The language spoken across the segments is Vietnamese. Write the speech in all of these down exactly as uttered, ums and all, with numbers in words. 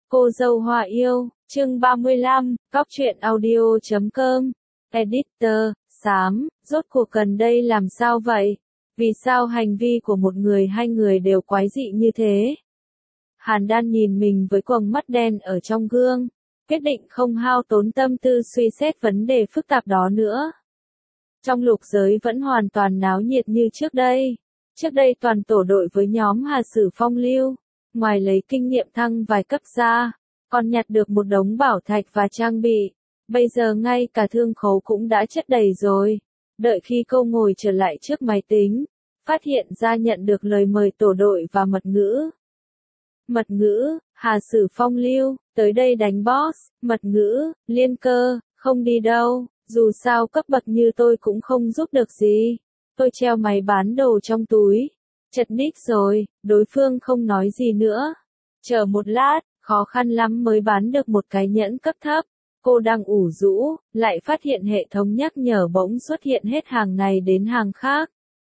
Cô dâu Hoa yêu, chương ba mươi lăm, cóc truyện audio chấm com, editor, xám, rốt cuộc gần đây làm sao vậy? Vì sao hành vi của một người hai người đều quái dị như thế? Hàn Đan nhìn mình với quầng mắt đen ở trong gương, quyết định không hao tốn tâm tư suy xét vấn đề phức tạp đó nữa. Trong lục giới vẫn hoàn toàn náo nhiệt như trước đây. Trước đây toàn tổ đội với nhóm Hà Sử Phong Lưu, ngoài lấy kinh nghiệm thăng vài cấp ra, còn nhặt được một đống bảo thạch và trang bị. Bây giờ ngay cả thương khấu cũng đã chất đầy rồi. Đợi khi cô ngồi trở lại trước máy tính, phát hiện ra nhận được lời mời tổ đội và mật ngữ. Mật ngữ, Hà Sử Phong Lưu, tới đây đánh boss. Mật ngữ, Liên Cơ, không đi đâu, dù sao cấp bậc như tôi cũng không giúp được gì. Tôi treo máy bán đồ trong túi. Chật ních rồi, đối phương không nói gì nữa. Chờ một lát, khó khăn lắm mới bán được một cái nhẫn cấp thấp. Cô đang ủ rũ, lại phát hiện hệ thống nhắc nhở bỗng xuất hiện hết hàng này đến hàng khác.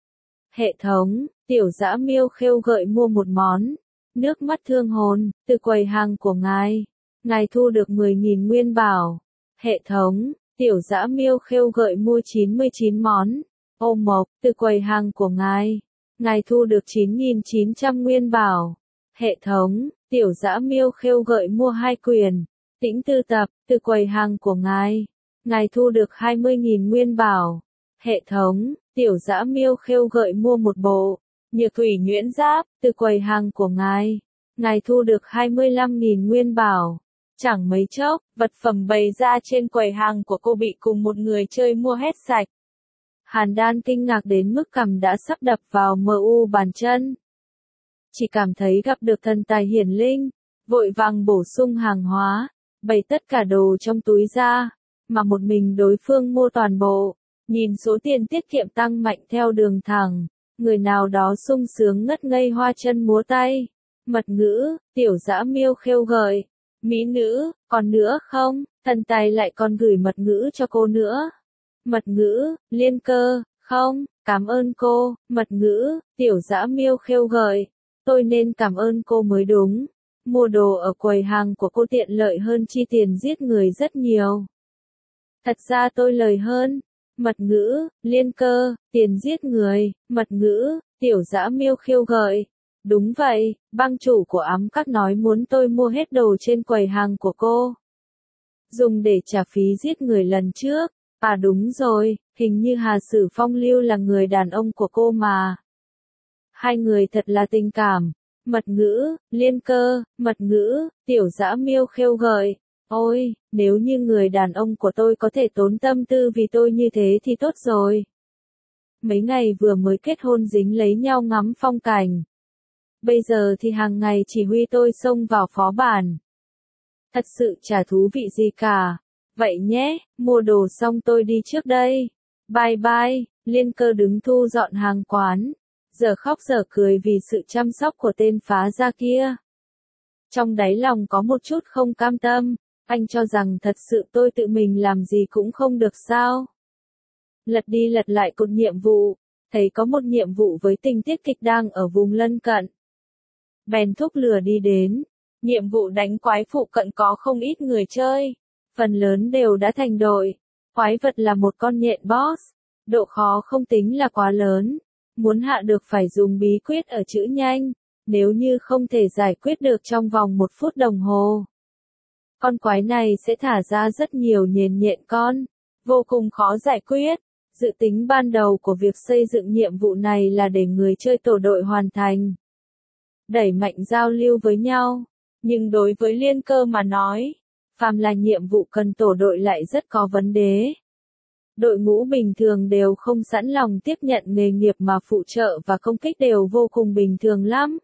Hệ thống, tiểu dã miêu khêu gợi mua một món. Nước mắt thương hồn, từ quầy hàng của ngài. Ngài thu được mười nghìn nguyên bảo. Hệ thống, tiểu dã miêu khêu gợi mua chín mươi chín món. Ô mộc, từ quầy hàng của ngài. Ngài thu được chín nghìn chín trăm nguyên bảo. Hệ thống, tiểu dã miêu khêu gợi mua hai quyền. Tĩnh tư tập, từ quầy hàng của ngài. Ngài thu được hai mươi nghìn nguyên bảo. Hệ thống, tiểu dã miêu khêu gợi mua một bộ. Nhược thủy nhuyễn giáp, từ quầy hàng của ngài. Ngài thu được hai mươi lăm nghìn nguyên bảo. Chẳng mấy chốc, vật phẩm bày ra trên quầy hàng của cô bị cùng một người chơi mua hết sạch. Hàn Đan kinh ngạc đến mức cằm đã sắp đập vào em u bàn chân. Chỉ cảm thấy gặp được thần tài hiển linh, vội vàng bổ sung hàng hóa, bày tất cả đồ trong túi ra, mà một mình đối phương mua toàn bộ. Nhìn số tiền tiết kiệm tăng mạnh theo đường thẳng, người nào đó sung sướng ngất ngây hoa chân múa tay. Mật ngữ, tiểu dã miêu khêu gợi, mỹ nữ, còn nữa không? Thần tài lại còn gửi mật ngữ cho cô nữa. Mật ngữ, Liên Cơ, không, cảm ơn cô. Mật ngữ, tiểu dã miêu khêu gợi, tôi nên cảm ơn cô mới đúng. Mua đồ ở quầy hàng của cô tiện lợi hơn chi tiền giết người rất nhiều. Thật ra tôi lời hơn. Mật ngữ, Liên Cơ, tiền giết người. Mật ngữ, tiểu dã miêu khêu gợi. Đúng vậy, bang chủ của ám các nói muốn tôi mua hết đồ trên quầy hàng của cô. Dùng để trả phí giết người lần trước. À đúng rồi, hình như Hà Sử Phong Lưu là người đàn ông của cô mà. Hai người thật là tình cảm. Mật ngữ, Liên Cơ, mật ngữ, tiểu dã miêu khêu gợi. Ôi, nếu như người đàn ông của tôi có thể tốn tâm tư vì tôi như thế thì tốt rồi. Mấy ngày vừa mới kết hôn dính lấy nhau ngắm phong cảnh. Bây giờ thì hàng ngày chỉ huy tôi xông vào phó bản. Thật sự chả thú vị gì cả. Vậy nhé, mua đồ xong tôi đi trước đây. Bye bye. Liên Cơ đứng thu dọn hàng quán. Giờ khóc giờ cười vì sự chăm sóc của tên phá gia kia. Trong đáy lòng có một chút không cam tâm. Anh cho rằng thật sự tôi tự mình làm gì cũng không được sao. Lật đi lật lại cột nhiệm vụ. Thấy có một nhiệm vụ với tình tiết kịch đang ở vùng lân cận. Bèn thúc lửa đi đến. Nhiệm vụ đánh quái phụ cận có không ít người chơi. Phần lớn đều đã thành đội. Quái vật là một con nhện boss. Độ khó không tính là quá lớn. Muốn hạ được phải dùng bí quyết ở chữ nhanh. Nếu như không thể giải quyết được trong vòng một phút đồng hồ. Con quái này sẽ thả ra rất nhiều nhện nhện con. Vô cùng khó giải quyết. Dự tính ban đầu của việc xây dựng nhiệm vụ này là để người chơi tổ đội hoàn thành. Đẩy mạnh giao lưu với nhau. Nhưng đối với Liên Cơ mà nói, phàm là nhiệm vụ cần tổ đội lại rất có vấn đề. Đội ngũ bình thường đều không sẵn lòng tiếp nhận nghề nghiệp mà phụ trợ và công kích đều vô cùng bình thường lắm.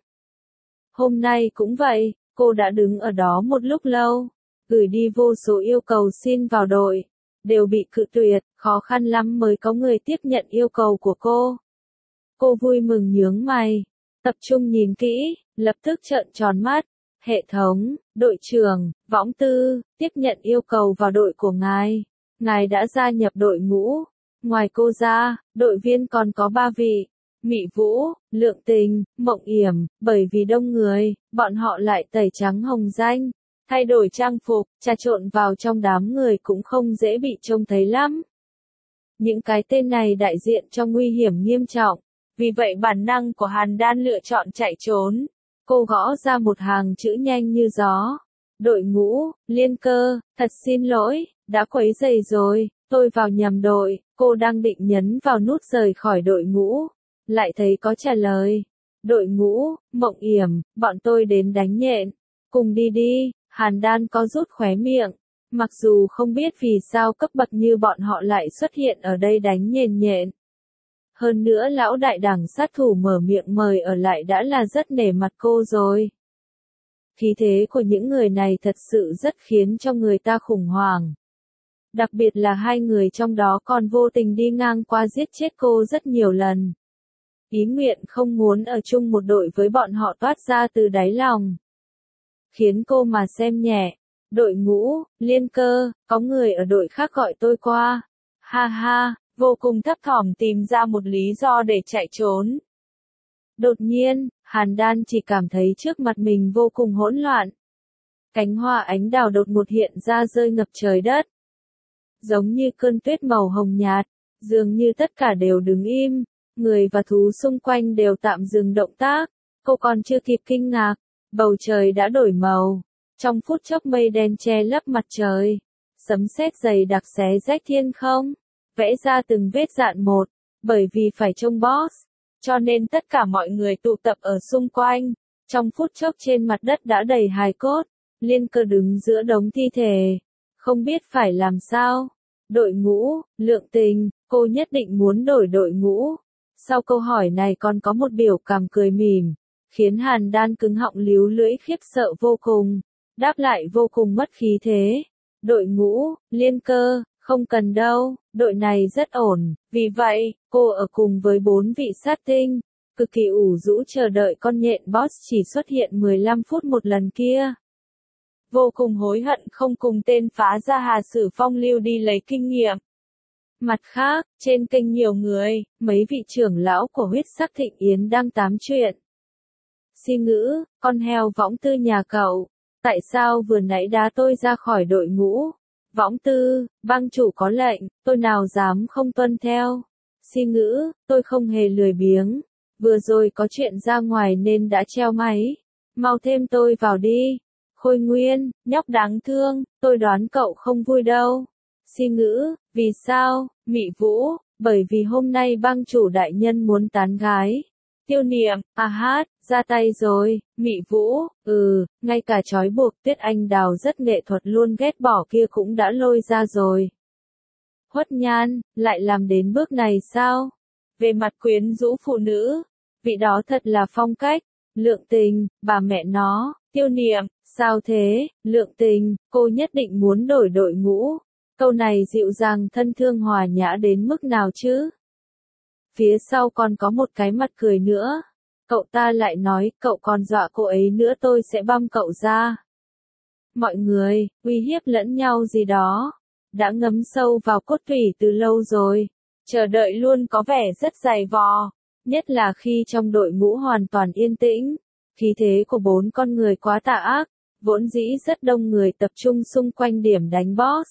Hôm nay cũng vậy, cô đã đứng ở đó một lúc lâu, gửi đi vô số yêu cầu xin vào đội, đều bị cự tuyệt, khó khăn lắm mới có người tiếp nhận yêu cầu của cô. Cô vui mừng nhướng mày, tập trung nhìn kỹ, lập tức trợn tròn mắt. Hệ thống, đội trưởng, Võng Tư, tiếp nhận yêu cầu vào đội của ngài. Ngài đã gia nhập đội ngũ. Ngoài cô ra, đội viên còn có ba vị. Mị Vũ, Lượng Tình, Mộng Yểm, bởi vì đông người, bọn họ lại tẩy trắng hồng danh. Thay đổi trang phục, trà trộn vào trong đám người cũng không dễ bị trông thấy lắm. Những cái tên này đại diện cho nguy hiểm nghiêm trọng, vì vậy bản năng của Hàn Đan lựa chọn chạy trốn. Cô gõ ra một hàng chữ nhanh như gió. Đội ngũ, Liên Cơ, thật xin lỗi, đã quấy rầy rồi, tôi vào nhầm đội. Cô đang định nhấn vào nút rời khỏi đội ngũ, lại thấy có trả lời. Đội ngũ, Mộng Yểm, bọn tôi đến đánh nhện. Cùng đi đi. Hàn Đan có rút khóe miệng. Mặc dù không biết vì sao cấp bậc như bọn họ lại xuất hiện ở đây đánh nhện nhện. Hơn nữa lão đại đẳng sát thủ mở miệng mời ở lại đã là rất nể mặt cô rồi. Khí thế của những người này thật sự rất khiến cho người ta khủng hoảng. Đặc biệt là hai người trong đó còn vô tình đi ngang qua giết chết cô rất nhiều lần. Ý nguyện không muốn ở chung một đội với bọn họ toát ra từ đáy lòng. Khiến cô mà xem nhẹ. Đội ngũ, Liên Cơ, có người ở đội khác gọi tôi qua. Ha ha, vô cùng thấp thỏm tìm ra một lý do để chạy trốn. Đột nhiên, Hàn Đan chỉ cảm thấy trước mặt mình vô cùng hỗn loạn. Cánh hoa ánh đào đột ngột hiện ra rơi ngập trời đất. Giống như cơn tuyết màu hồng nhạt, dường như tất cả đều đứng im, người và thú xung quanh đều tạm dừng động tác. Cô còn chưa kịp kinh ngạc, bầu trời đã đổi màu. Trong phút chốc mây đen che lấp mặt trời, sấm sét dày đặc xé rách thiên không, vẽ ra từng vết dạn một, bởi vì phải trông boss, cho nên tất cả mọi người tụ tập ở xung quanh. Trong phút chốc trên mặt đất đã đầy hài cốt, Liên Cơ đứng giữa đống thi thể, không biết phải làm sao. Đội ngũ, Lượng Tình, cô nhất định muốn đổi đội ngũ. Sau câu hỏi này còn có một biểu cảm cười mỉm, khiến Hàn Đan cứng họng líu lưỡi khiếp sợ vô cùng, đáp lại vô cùng mất khí thế. Đội ngũ, Liên Cơ, không cần đâu, đội này rất ổn, vì vậy, cô ở cùng với bốn vị sát tinh, cực kỳ ủ rũ chờ đợi con nhện boss chỉ xuất hiện mười lăm phút một lần kia. Vô cùng hối hận không cùng tên phá gia Hà Sử Phong lưu đi lấy kinh nghiệm. Mặt khác, trên kênh nhiều người, mấy vị trưởng lão của huyết sắc Thịnh Yến đang tám chuyện. Si Ngữ, con heo võng tư nhà cậu, tại sao vừa nãy đá tôi ra khỏi đội ngũ? Võng tư, bang chủ có lệnh, tôi nào dám không tuân theo. Si Ngữ, tôi không hề lười biếng, vừa rồi có chuyện ra ngoài nên đã treo máy. Mau thêm tôi vào đi. Khôi Nguyên, nhóc đáng thương, tôi đoán cậu không vui đâu. Si Ngữ, vì sao? Mị Vũ, bởi vì hôm nay bang chủ đại nhân muốn tán gái. Tiêu Niệm, à hát, ra tay rồi. Mị Vũ, ừ, ngay cả trói buộc Tuyết Anh Đào rất nghệ thuật luôn ghét bỏ kia cũng đã lôi ra rồi. Huất Nhan, lại làm đến bước này sao? Về mặt quyến rũ phụ nữ, vị đó thật là phong cách. Lượng Tình, bà mẹ nó. Tiêu Niệm, sao thế? Lượng Tình, cô nhất định muốn đổi đội ngũ. Câu này dịu dàng thân thương hòa nhã đến mức nào chứ? Phía sau còn có một cái mặt cười nữa. Cậu ta lại nói, cậu còn dọa cô ấy nữa tôi sẽ băm cậu ra. Mọi người, uy hiếp lẫn nhau gì đó, đã ngấm sâu vào cốt tủy từ lâu rồi. Chờ đợi luôn có vẻ rất dày vò, nhất là khi trong đội ngũ hoàn toàn yên tĩnh. Khí thế của bốn con người quá tà ác, vốn dĩ rất đông người tập trung xung quanh điểm đánh boss.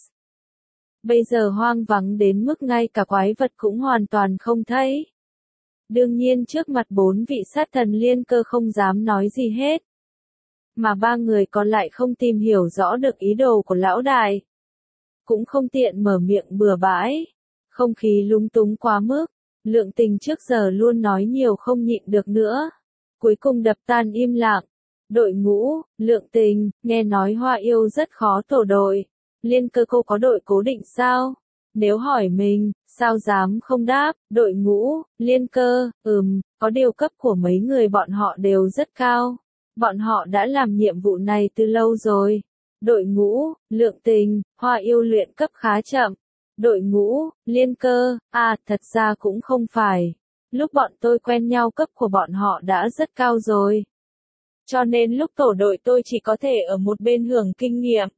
Bây giờ hoang vắng đến mức ngay cả quái vật cũng hoàn toàn không thấy. Đương nhiên trước mặt bốn vị sát thần Liên Cơ không dám nói gì hết. Mà ba người còn lại không tìm hiểu rõ được ý đồ của lão đại. Cũng không tiện mở miệng bừa bãi. Không khí lúng túng quá mức. Lượng Tình trước giờ luôn nói nhiều không nhịn được nữa. Cuối cùng đập tan im lặng. Đội ngũ, Lượng Tình, nghe nói Hoa Yêu rất khó tổ đội. Liên Cơ cô có đội cố định sao? Nếu hỏi mình, sao dám không đáp? Đội ngũ, Liên Cơ, ừm, có điều cấp của mấy người bọn họ đều rất cao. Bọn họ đã làm nhiệm vụ này từ lâu rồi. Đội ngũ, Lượng Tình, Hoa Yêu luyện cấp khá chậm. Đội ngũ, Liên Cơ, à, thật ra cũng không phải. Lúc bọn tôi quen nhau cấp của bọn họ đã rất cao rồi. Cho nên lúc tổ đội tôi chỉ có thể ở một bên hưởng kinh nghiệm.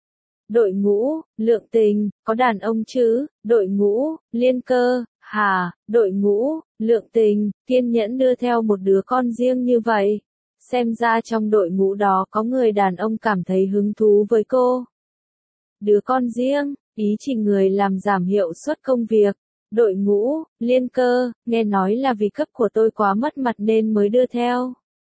Đội ngũ, Lượng Tình, có đàn ông chứ? Đội ngũ, Liên Cơ, hà, đội ngũ, Lượng Tình, kiên nhẫn đưa theo một đứa con riêng như vậy. xem ra trong đội ngũ đó có người đàn ông cảm thấy hứng thú với cô. Đứa con riêng, ý chỉ người làm giảm hiệu suất công việc. Đội ngũ, Liên Cơ, nghe nói là vì cấp của tôi quá mất mặt nên mới đưa theo.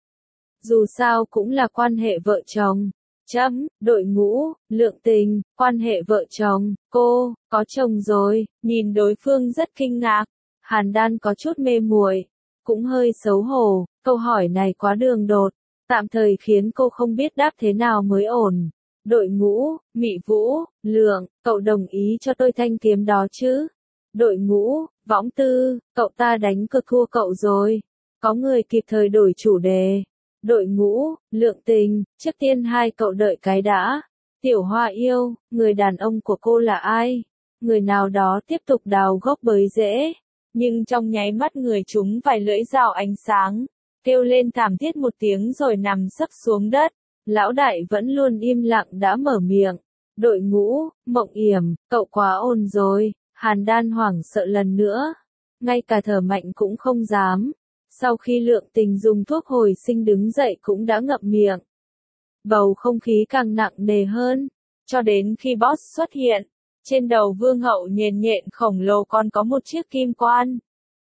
Dù sao cũng là quan hệ vợ chồng. Chấm, đội ngũ, Lượng Tình, quan hệ vợ chồng, cô, có chồng rồi, nhìn đối phương rất kinh ngạc. Hàn Đan có chút mê muội, cũng hơi xấu hổ, câu hỏi này quá đường đột, tạm thời khiến cô không biết đáp thế nào mới ổn. Đội ngũ, Mị Vũ, Lượng, cậu đồng ý cho tôi thanh kiếm đó chứ? Đội ngũ, Võng Tư, cậu ta đánh cược thua cậu rồi. Có người kịp thời đổi chủ đề. Đội ngũ, Lượng Tình, trước tiên hai cậu đợi cái đã. Tiểu Hoa yêu, người đàn ông của cô là ai? Người nào đó tiếp tục đào gốc bới rễ. Nhưng trong nháy mắt người chúng vài lưỡi dao ánh sáng, kêu lên thảm thiết một tiếng rồi nằm sấp xuống đất. Lão đại vẫn luôn im lặng đã mở miệng. Đội ngũ, Mộng Yểm, cậu quá ồn rồi. Hàn Đan hoảng sợ lần nữa. Ngay cả thở mạnh cũng không dám. Sau khi Lượng Tình dùng thuốc hồi sinh đứng dậy cũng đã ngậm miệng. Bầu không khí càng nặng nề hơn. Cho đến khi boss xuất hiện. Trên đầu Vương Hậu nhền nhện khổng lồ còn có một chiếc kim quan.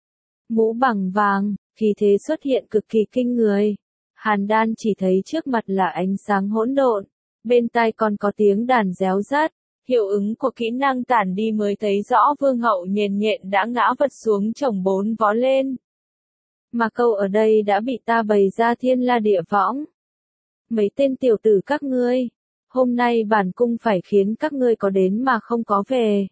Mũ bằng vàng, khí thế xuất hiện cực kỳ kinh người. Hàn Đan chỉ thấy trước mặt là ánh sáng hỗn độn. Bên tai còn có tiếng đàn réo rắt. Hiệu ứng của kỹ năng tản đi mới thấy rõ Vương Hậu nhền nhện đã ngã vật xuống chồng bốn vó lên. Mà câu ở đây đã bị ta bày ra thiên la địa võng. Mấy tên tiểu tử các ngươi, hôm nay bản cung phải khiến các ngươi có đến mà không có về.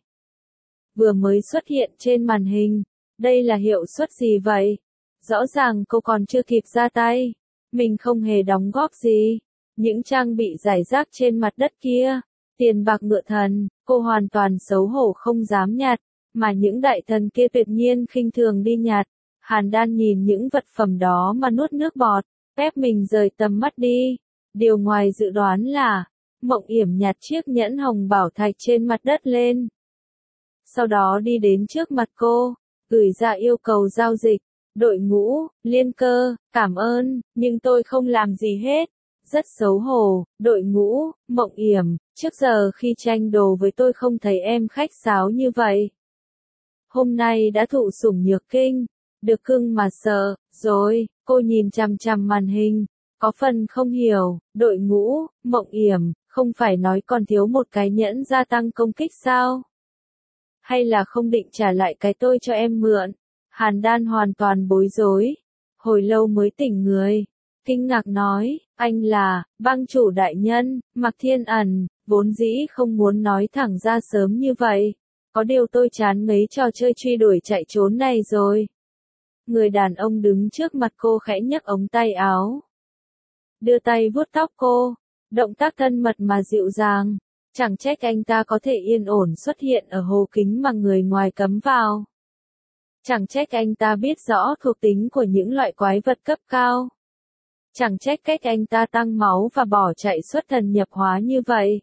Vừa mới xuất hiện trên màn hình, đây là hiệu suất gì vậy? Rõ ràng cô còn chưa kịp ra tay, mình không hề đóng góp gì. Những trang bị rải rác trên mặt đất kia, tiền bạc ngựa thần, cô hoàn toàn xấu hổ không dám nhặt, mà những đại thần kia tuyệt nhiên khinh thường đi nhặt. Hàn Đan nhìn những vật phẩm đó mà nuốt nước bọt, ép mình rời tầm mắt đi. Điều ngoài dự đoán là, Mộng Yểm nhặt chiếc nhẫn hồng bảo thạch trên mặt đất lên. Sau đó đi đến trước mặt cô, gửi ra yêu cầu giao dịch. Đội ngũ, Liên Cơ, cảm ơn, nhưng tôi không làm gì hết. Rất xấu hổ, đội ngũ, Mộng Yểm, trước giờ khi tranh đồ với tôi không thấy em khách sáo như vậy. Hôm nay đã thụ sủng nhược kinh, được cưng mà sợ, rồi, cô nhìn chằm chằm màn hình, có phần không hiểu, đội ngũ, Mộng Yểm, không phải nói còn thiếu một cái nhẫn gia tăng công kích sao? Hay là không định trả lại cái tôi cho em mượn? Hàn Đan hoàn toàn bối rối, hồi lâu mới tỉnh người, kinh ngạc nói, anh là, bang chủ đại nhân, Mạc Thiên Ẩn, vốn dĩ không muốn nói thẳng ra sớm như vậy, có điều tôi chán mấy trò chơi truy đuổi chạy trốn này rồi. Người đàn ông đứng trước mặt cô khẽ nhấc ống tay áo, đưa tay vuốt tóc cô, động tác thân mật mà dịu dàng, chẳng trách anh ta có thể yên ổn xuất hiện ở hồ kính mà người ngoài cấm vào. Chẳng trách anh ta biết rõ thuộc tính của những loại quái vật cấp cao. Chẳng trách cách anh ta tăng máu và bỏ chạy xuất thần nhập hóa như vậy.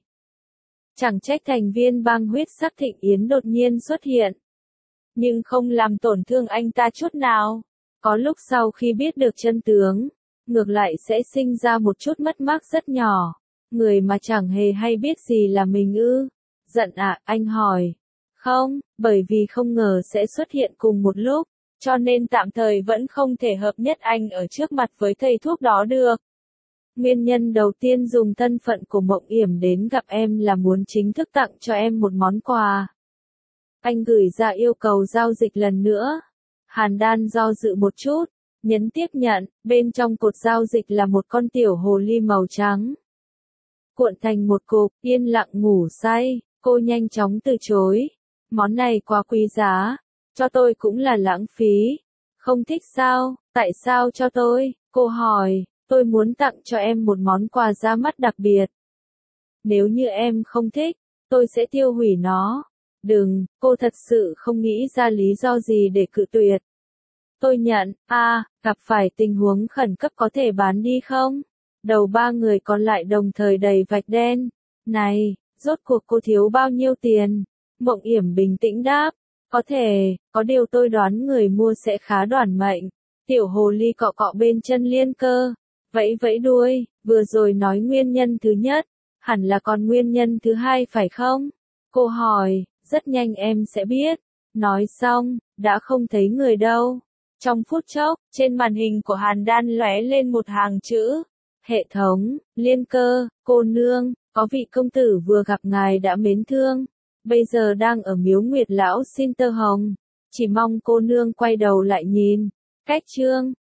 Chẳng trách thành viên bang huyết sắc Thịnh Yến đột nhiên xuất hiện. Nhưng không làm tổn thương anh ta chút nào. Có lúc sau khi biết được chân tướng, ngược lại sẽ sinh ra một chút mất mát rất nhỏ. Người mà chẳng hề hay biết gì là mình ư. Giận à, anh hỏi. Không, bởi vì không ngờ sẽ xuất hiện cùng một lúc, cho nên tạm thời vẫn không thể hợp nhất anh ở trước mặt với thầy thuốc đó được. Nguyên nhân đầu tiên dùng thân phận của Mộng Yểm đến gặp em là muốn chính thức tặng cho em một món quà. Anh gửi ra yêu cầu giao dịch lần nữa. Hàn Đan do dự một chút, nhấn tiếp nhận, bên trong cột giao dịch là một con tiểu hồ ly màu trắng. Cuộn thành một cục, yên lặng ngủ say, cô nhanh chóng từ chối. Món này quá quý giá, cho tôi cũng là lãng phí. Không thích sao, tại sao cho tôi? Cô hỏi, tôi muốn tặng cho em một món quà ra mắt đặc biệt. Nếu như em không thích, tôi sẽ tiêu hủy nó. Đừng, cô thật sự không nghĩ ra lý do gì để cự tuyệt. Tôi nhận, a, à, gặp phải tình huống khẩn cấp có thể bán đi không? Đầu ba người còn lại đồng thời đầy vạch đen. Này, rốt cuộc cô thiếu bao nhiêu tiền? Mộng Yểm bình tĩnh đáp, có thể, có điều tôi đoán người mua sẽ khá đoản mệnh. Tiểu hồ ly cọ cọ bên chân Liên Cơ, vẫy vẫy đuôi, vừa rồi nói nguyên nhân thứ nhất, hẳn là còn nguyên nhân thứ hai phải không? Cô hỏi, rất nhanh em sẽ biết. Nói xong, đã không thấy người đâu. Trong phút chốc, trên màn hình của Hàn Đan lóe lên một hàng chữ. Hệ thống, Liên Cơ, cô nương, có vị công tử vừa gặp ngài đã mến thương. Bây giờ đang ở miếu Nguyệt Lão xin tơ hồng. Chỉ mong cô nương quay đầu lại nhìn. Cách chương